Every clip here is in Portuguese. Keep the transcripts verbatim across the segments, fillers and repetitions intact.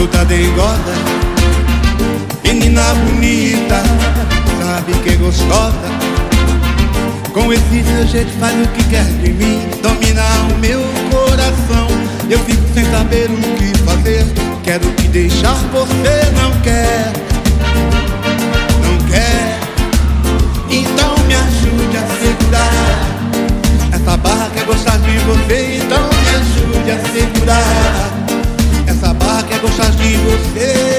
toda dengosa, menina bonita, sabe que é gostosa. Com esse seu jeito faz o que quer de mim, domina o meu coração. Eu fico sem saber o que fazer, quero te deixar, você não quer, não quer. Então me ajude a segurar essa barra, quer gostar de você. Então me ajude a segurar essa barra, quer gostar de você.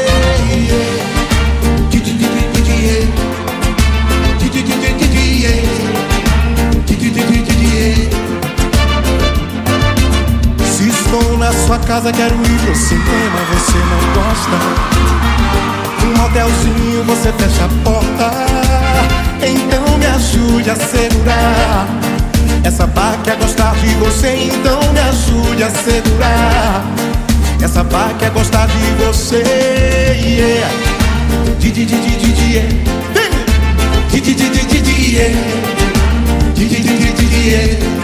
Se estou na sua casa, quero ir pro cinema, você não gosta. Um motelzinho, você fecha a porta. Então me ajude a segurar essa barra, quer gostar de você. Então me ajude a segurar essa barra, quer gostar de você. Yeah. Di di di di di di yeah. Di di di di di di yeah. Di di di di di di yeah.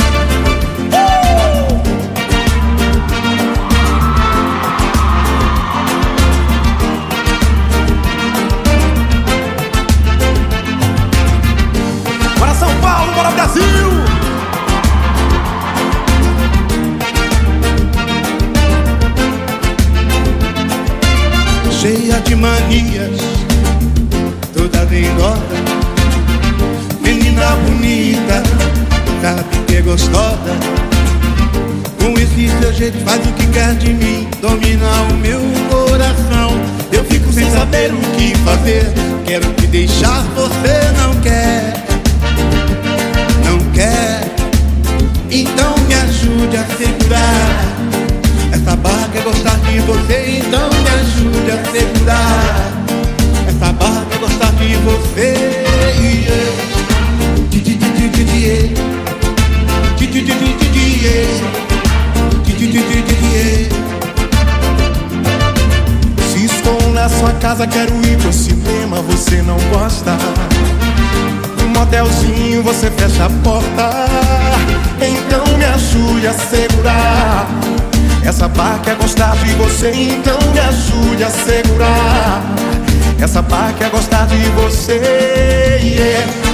Bora São Paulo, bora Brasil! Cheia de manias, toda dengosa, menina bonita, sabe que é gostosa. Com esse seu jeito faz o que quer de mim, domina o meu coração. Eu fico sem saber o que fazer, quero te deixar, você não quer, não quer. Então me ajude a segurar essa barra, quer gostar de você. Então me ajude a segurar essa barra, quer gostar de você. Se estou na sua casa, quero ir pro cinema, você não gosta. Um motelzinho, você fecha a porta. Então me ajude a segurar essa barra, quer gostar de você. Então me ajude a segurar essa barra, quer gostar de você. Yeah.